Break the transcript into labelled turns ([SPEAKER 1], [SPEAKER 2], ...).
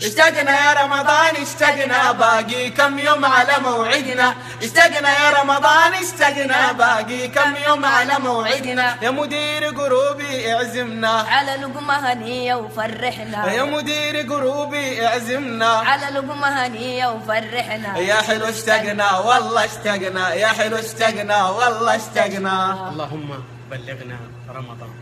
[SPEAKER 1] اشتقنا يا رمضان اشتقنا باقي كم يوم على موعدنا. اشتقنا يا رمضان اشتقنا باقي كم يوم على موعدنا. يا مدير قروبي اعزمنا
[SPEAKER 2] على لقمة هنية وفرحنا.
[SPEAKER 1] يا مدير قروبي اعزمنا
[SPEAKER 2] على لقمة هنية وفرحنا.
[SPEAKER 1] يا حلو اشتقنا والله اشتقنا، يا حلو اشتقنا والله اشتقنا.
[SPEAKER 3] اللهم بلغنا رمضان.